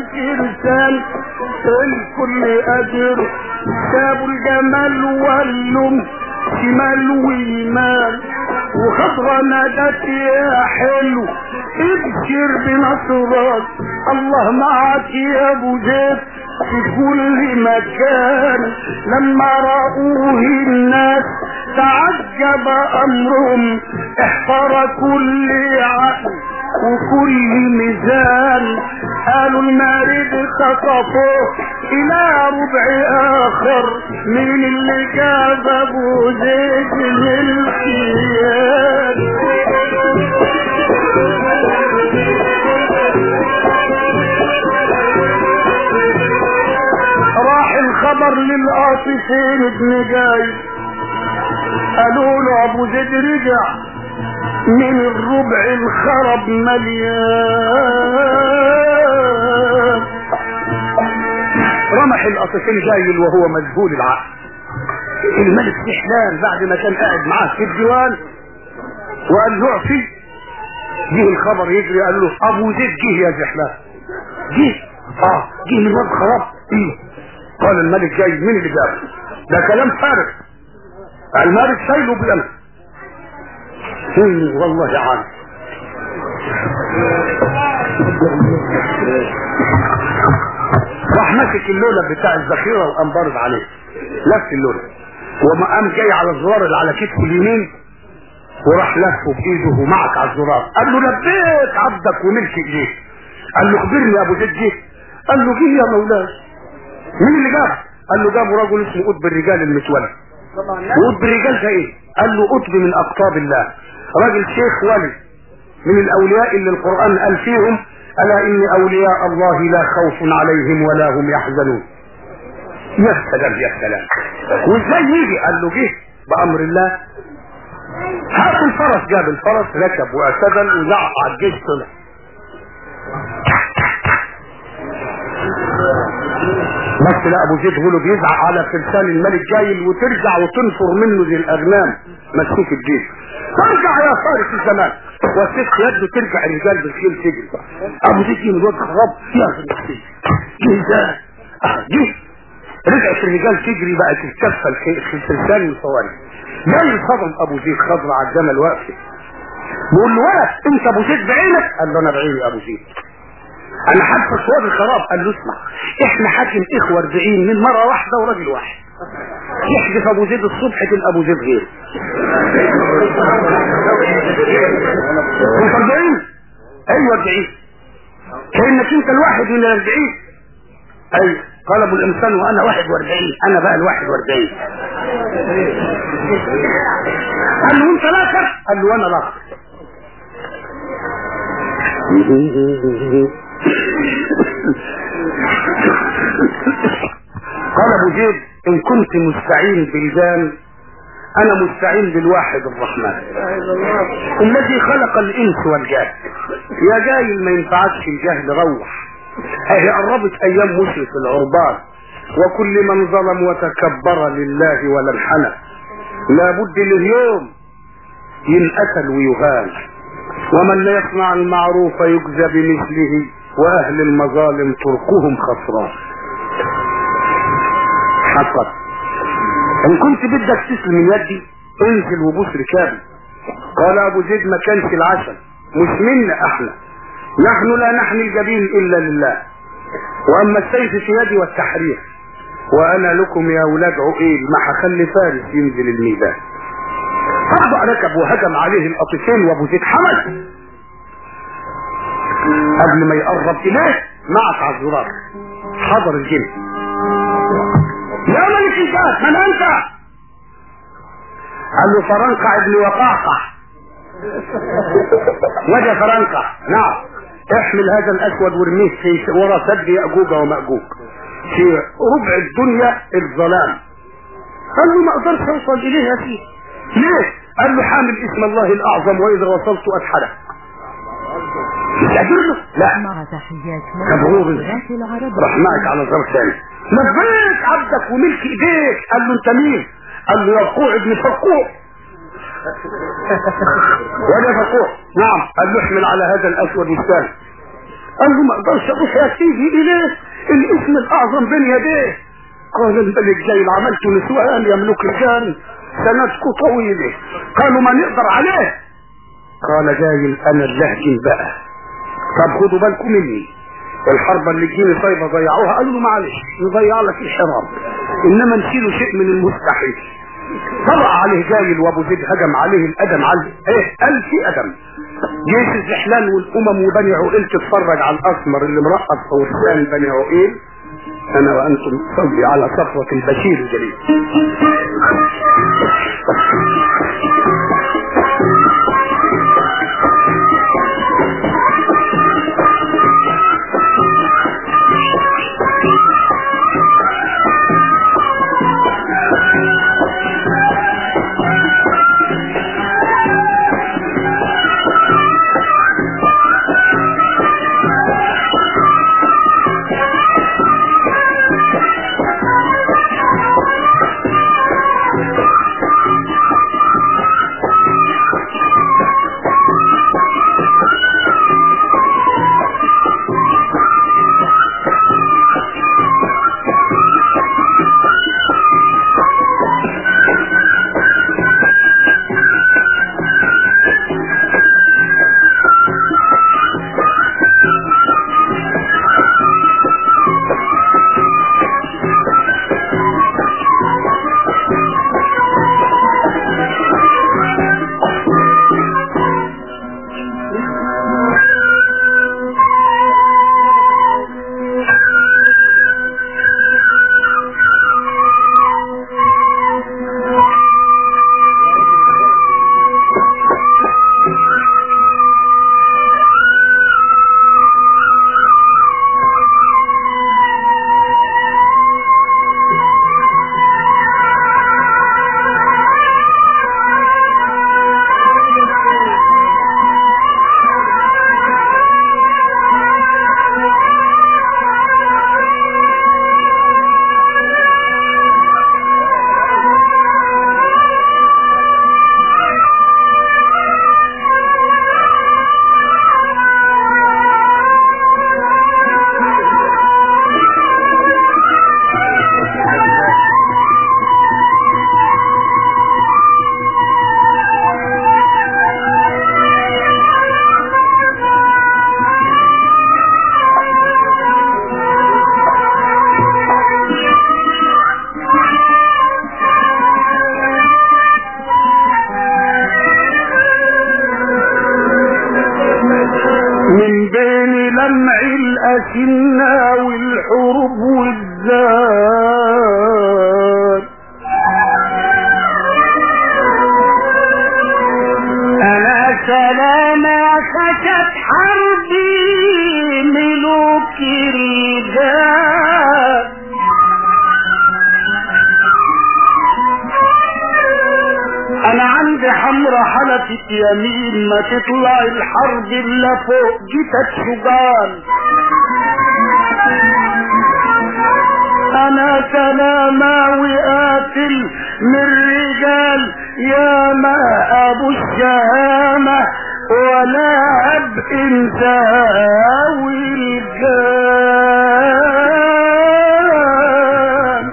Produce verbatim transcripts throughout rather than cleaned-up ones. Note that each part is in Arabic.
الفرسان الكل قادر سابوا الجمال واللم شمال ويمال وخضرة نادت يا حلو ابشر بنصرك الله معك يا ابو زيد في كل مكان. لما رأوه الناس تعجب امرهم احتار كل عقل وكل ميزان قالوا المارد خطفوه الى ربع اخر من اللي جاب ابو زيد للخيال. راح الخبر للقاطفين ابن جاي قالوا له ابو زيد رجع من الربع الخرب مليان. رمح القاطفين جاي وهو مذهول العقل. الملك سحلان بعد ما كان قاعد معاه في الديوان وقال له اعفي جه الخبر يجري قال له ابو زيد جه يا سحلان جه اه جه من واد خراب ايه. قال الملك جاي مين اللي جابه؟ ده كلام فارغ الملك شايله بيمه والله عارف. راح ماسك اللولة بتاع الذخيرة وقام ضارب عليه لف اللولة وما قام جاي على الزرار اللي على كتفه اليمين وراح لفه بايده ومعك على الزرار. قال له لبيت عبدك وملك ايديك. قال له اخبرني يا ابو زيد جه. قال له جه يا مولاي. مين اللي جابه؟ قال له جابه رجل اسمه قطب الرجال المتولى. وقطب الرجال ده ايه؟ قال له قطب من اقطاب الله راجل شيخ ولي من الاولياء اللي القرآن قال فيهم الا ان اولياء الله لا خوف عليهم ولا هم يحزنون. يا سلام يا سلام. وازاي يجي؟ قال له جه بامر الله. هات الفرس. جاب الفرس ركب واعتدل وزعق على الجيش طلع. بس لا ابو زيد هو بيزعق على فرسان الملك جاي وترجع وتنفر منه زي الاغنام مسكوك الجيش. ترجع يا فارس الزمان وسيف يده ترجع الرجال بالخيل تجري. ابو زيد من الواد خراب يا اخي جه جه رجعت الرجال تجري بقت الكفه الفرسان وصواري. جاي صدم ابو زيد خضر على الجمل واقف بيقول له ولد انت ابو زيد بعينك؟ قال له انا بعيني يا ابو زيد. انا حاسس صوت الخراب. قال له اسمع احنا حاكم اخوه اربعين من مره واحده وراجل واحد يحدث ابو زيد الصبح تبقى ابو زيد غير. انت اربعين؟ ايوه اربعين. كانك انت الواحد من الاربعين. ايوه. قال ابو الانسان وانا واحد واربعين. انا بقى الواحد واربعين. قال له انت لاخر؟ قال له انا لاخر. قال ابو زيد ان كنت مستعين بالجان انا مستعين بالواحد الرحمن الذي خلق الانس والجان. يا جاهل ما ينفعكش الجهل روح. اهي قربت ايام مشرف العربان وكل من ظلم وتكبر لله ولا انحنى لابد اليوم ينقتل ويهان. ومن لا يصنع المعروف يجزى بمثله واهل المظالم تركهم خسران. حقا ان كنت بدك تسلم من يدي انزل وبوس ركابي. قال ابو زيد ما كانش العسل مش منا احنا نحن لا نحمي الجبين الا لله واما السيف في يدي والتحرير وانا لكم يا اولاد عقيل ما هخلي فارس ينزل الميدان. فرض ركب وهجم عليه القطيفين وابو زيد حمل قبل ما يقرب اليه معك على الزرار حضر الجن. يا ملك الجاس من انت؟ قال له فرنقع ابن وقاقع. وجه فرنقع نعم احمل هذا الاسود وارميه في ورا سد ياجوج وماجوج في ربع الدنيا الظلام. قال له ما اقدرش اوصل اليه يا سيدي. ليه؟ قال له حامل اسم الله الاعظم واذا وصلت اتحرك. مش قادر له؟ لا مع تحيات كبروري راح معك على زر ثاني. لبيك عبدك وملك ايديك. قال له انت مين؟ قال له يرقوع ابن فرقوع. ولا فرقوع نعم. قال له احمل على هذا الاسود والثاني قال له ما اقدرش اروح يا سيدي اليه، الاسم الاعظم بين يديه. قال الملك جاي عملت نسوان يملك الجان سندكم طويله. قالوا ما نقدر عليه. قال جاي انا اللهجن بقى، طب خدوا بالكم مني، الحرب اللي تجيني صيبه ضيعوها. قالوا له معلش نضيع لك الحراب انما نشيله شيء من المستحيل. طلع عليه جايل وابو زيد هجم عليه الادم على ايه الف ادم. جيش الزحلان والامم وبني عقيل تتفرج على الاسمر اللي مرقص فرسان بني عقيل. انا وانتم نصلي على صفوة البشير الجليل. الأسنة والحروب والزاد أنا سلامة خشت حربي ملوك الرجال أنا عندي حمرة حلفت يمين ما تطلع الحرب إلا فوق جتت شجال أنا سلاماوي قاتل من رجال يا ما أبو الشهامة ولا أب إنساوي رجال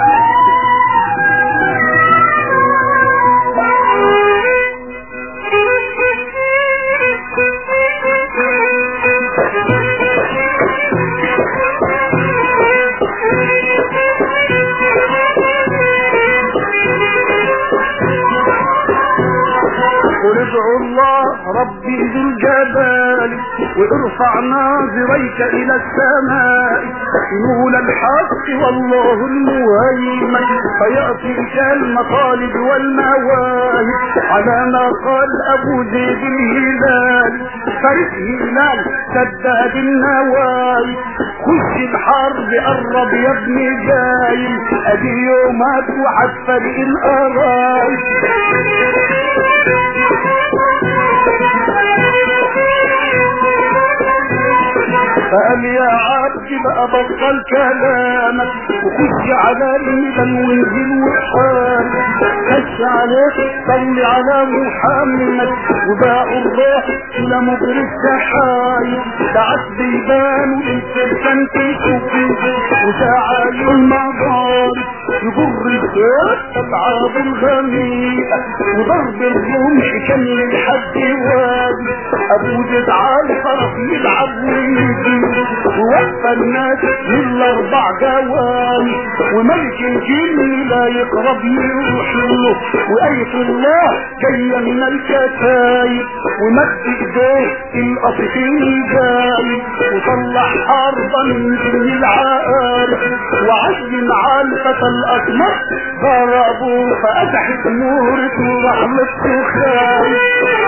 وادعوا الله ربي ذو الجبال وارفع ناظريك الى السماء نول الحق والله المهيمن فيعطيك المطالب والمواهب على ما قال ابو زيد الهلال فرس هلال سداد النوايب خش الحرب قرب يا ابن جايل ادي يومات وحد فريق القرايب قال يا عبد بقى بطل كلامك وخش على الميدان وانزل وحال خش عليك صلي على محمد وباعوا الروح الى مجري السحايب ساعات بيبانوا الانسان تشوفي وساعة المضارب يجر الخير العاب الغميقة وضرب الرمح كان للحد وادي ابو زيد على الفرس يلعب ويجي ووفى الناس للاربع جواني وملك الجن لا يقرب يروح له وآية الله جاية من الكتايب ومد ايديه القطفين جاي وطلع حربا من جن العقارب وعين على الفتى الاسمر ضربوه فأزحت نورة ورحمته خايف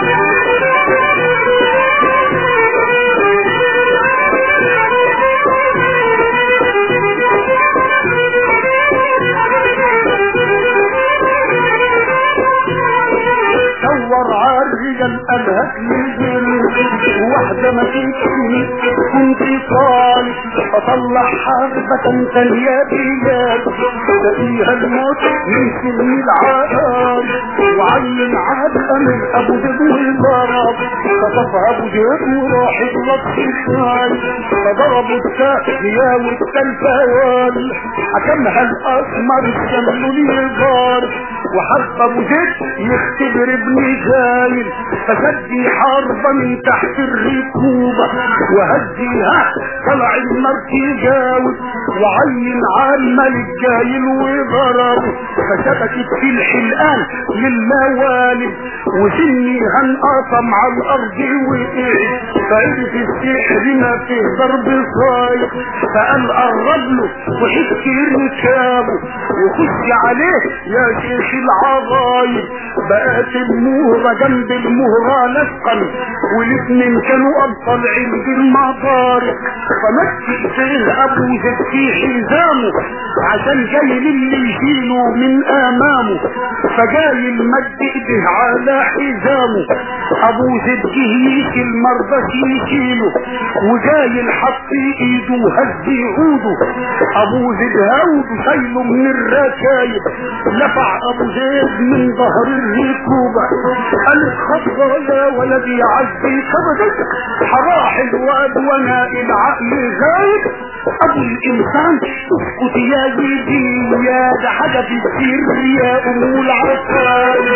دور عالرجال قالها تنزل وواحدة ما تكفي كنت طالب اطلع حربة تانية بياد تلاقيها الموت من سن العقارب وعين عبقى من ابو زيد والضرب خطفها ابو زيد وراح الوقت الثاني فضربوا الثانية والتلفوال حكمها الاسمر الشمل اليسار وحرب ابو زيد يختبر ابن زايل فسدي حربة من تحت الركوبة وهديها طلع المركي جاوب وعين على الملك جايل وضربه فشبكت في الحلقان للموالد وسنيها انقطم على الارض وقعد فعرف السحر ما فيه ضرب صايق فقال قرب له وحكي ركابه وخش عليه يا شيخ العرايب بقت المهرة جنب المهرة لفقا والاتنين كانوا ابطال عند المضارق فمسك سيل ابو زيد في حزامه عشان جاي للي يشيله من امامه فجاي المد ايده على حزامه ابو زيد جه يشيل مرضاش يشيله وجاي الحط ايده هز عوده ابو زيد هوده شايله من الركايب لفع ابو زيد من ظهر الركوبة قال خطوة يا ولدي عزي كبدك حراح الواد وانا العقل غايب ابو الانسان اسكت يا جدي يا ده حاجة في السر يا ام العفان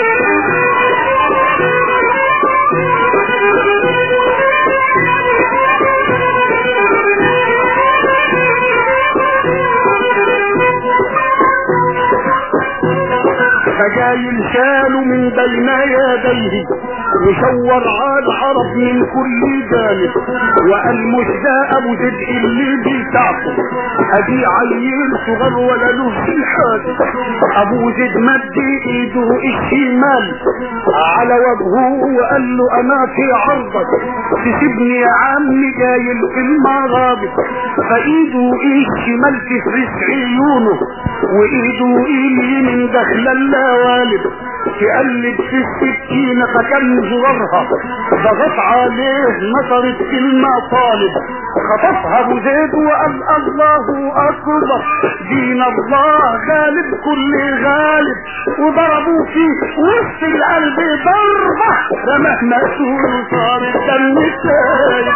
فجاي شاله من بين يديه وشور على العرب من كل جانب وقال مش ده ابو زيد اللي بيتعفو ادي عيل صغر ولا له في حاجه ابو زيد مد ايده الشمال على وجهه وقال له انا في عرضك تسيبني يا عمي جايل في المرابط فايده الشمال تفرس عيونه وايده اليمين داخله اللوالب تقلب في السكينة فكان زرارها ضغط عليه نطرت في المطالب خطفها ابو زيد وقال الله اكبر دين الله غالب كل غالب وضربوا فيه وسط القلب ضربة رماه مقتول صار الدم سايل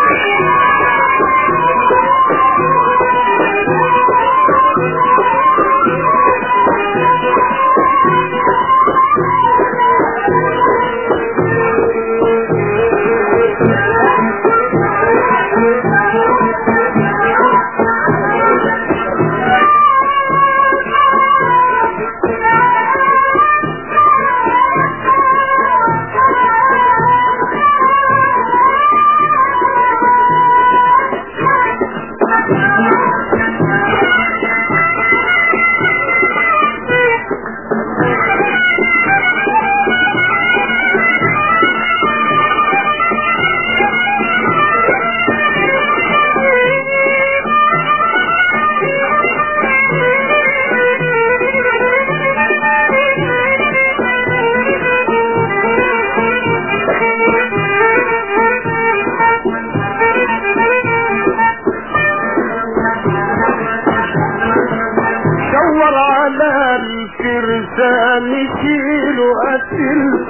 نشيله قتل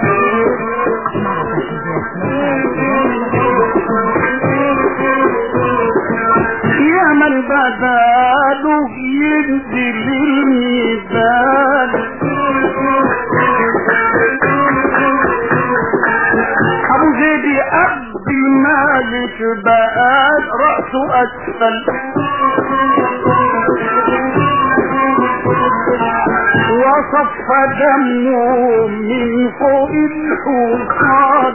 يا من بداله ينزل الميزان ابو زيد ابي مالك بقى رأسه اسفل وصف دمه من فوق الحوض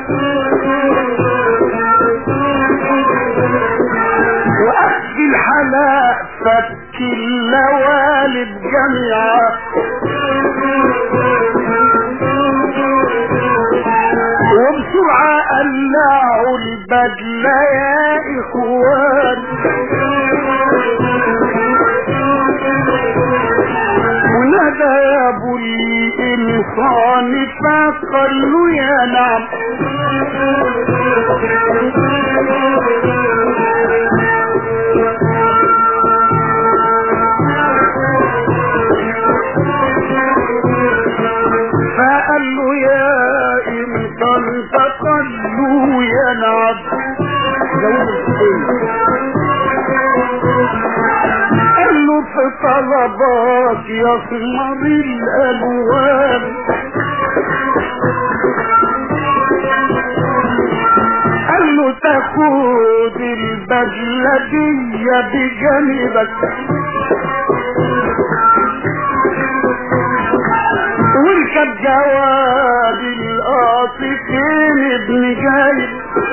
وأخذ الحلاق فك اللوالد جميعا وبسرعة قلعوا البدلة يا إخوان ونادى يا ابو الانسان فقال له يا نعم فقال له يا انسان فقال له يا نعم قال له في طلبات يصمر الالوان قال له تاخد البدله دي بجانبك واركب جواد القاطفين ابن جايب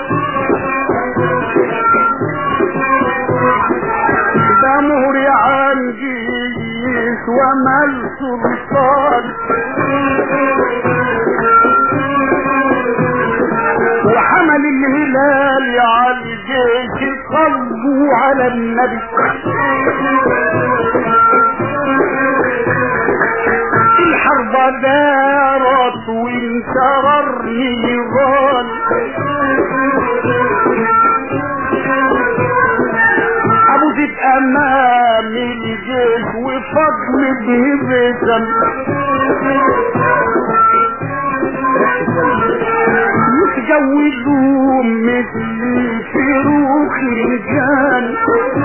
ده مهري عن جيش ومال سلطان وحمل الهلال على الجيش صلوا على النبي الحرب دارت وانشرر نيران ابو زيد امام الجيش وفضل ابن بيسم يتجوزوهم مثل فروخ الجان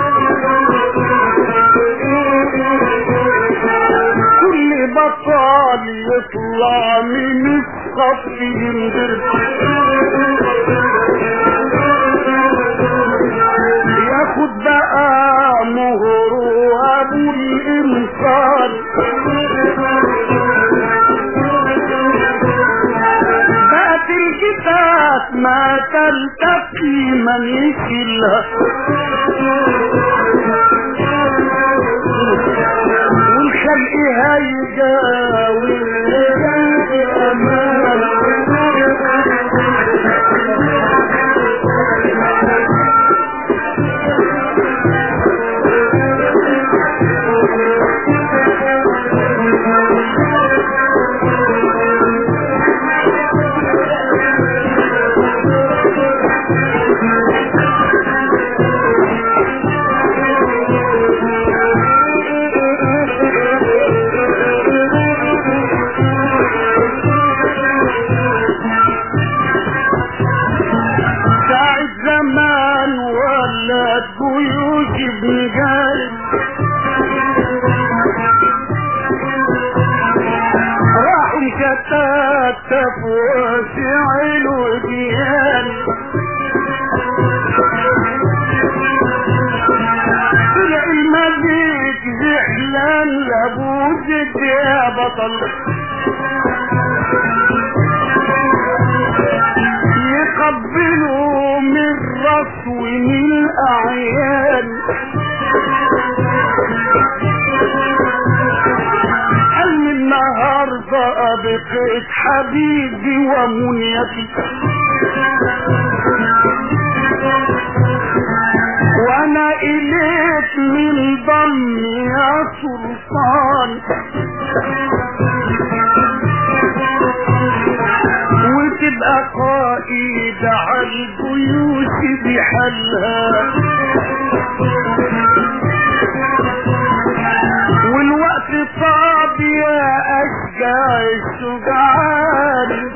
كل بطال يطلع من الصف ينزل ياخد بقى مهره ابو الانسان بقت الكتاب ما تلتقي من يشيلها والخلق هيجاوي امان تتاتف وسعل وديان طلع الملك زحلان لابو زد يا بطل يقبلوا من رسو من الاعيان النهارده بقيت حبيبي ومنيتي وانا اليك من ضم يا سلطان وتبقى قائد على الجيوش بحالها والوقت صعب يا عشت جعان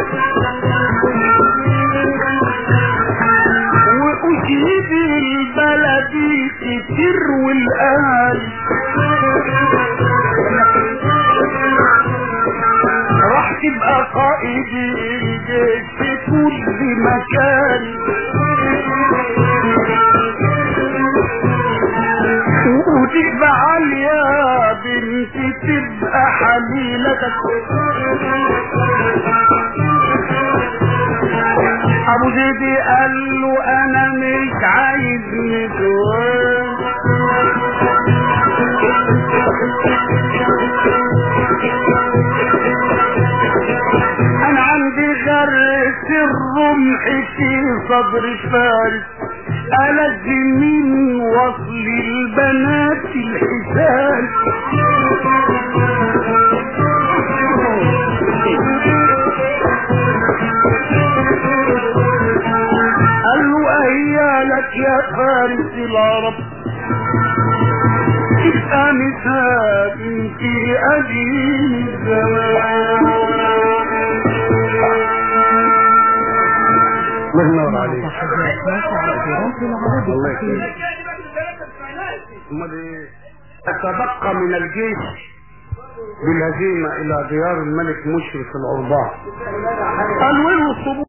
وأجيب البلد كتير والأهل راح تبقى قائد الجيش في كل مكان وتبقى عالية بنتي تبقى حليلتك ابو زيدي قال له انا مش عايز نسوان انا عندي غرس الرمح في صدر فارس ألذ من وصل البنات الحسان قال له أهيالك يا فارس العرب تبقى مثال في قديم الزمان. الله ينور عليك. الله يكرمك. تبقى من الجيش بالهزيمة إلى ديار الملك مشرف العرباء. قال وين الصبور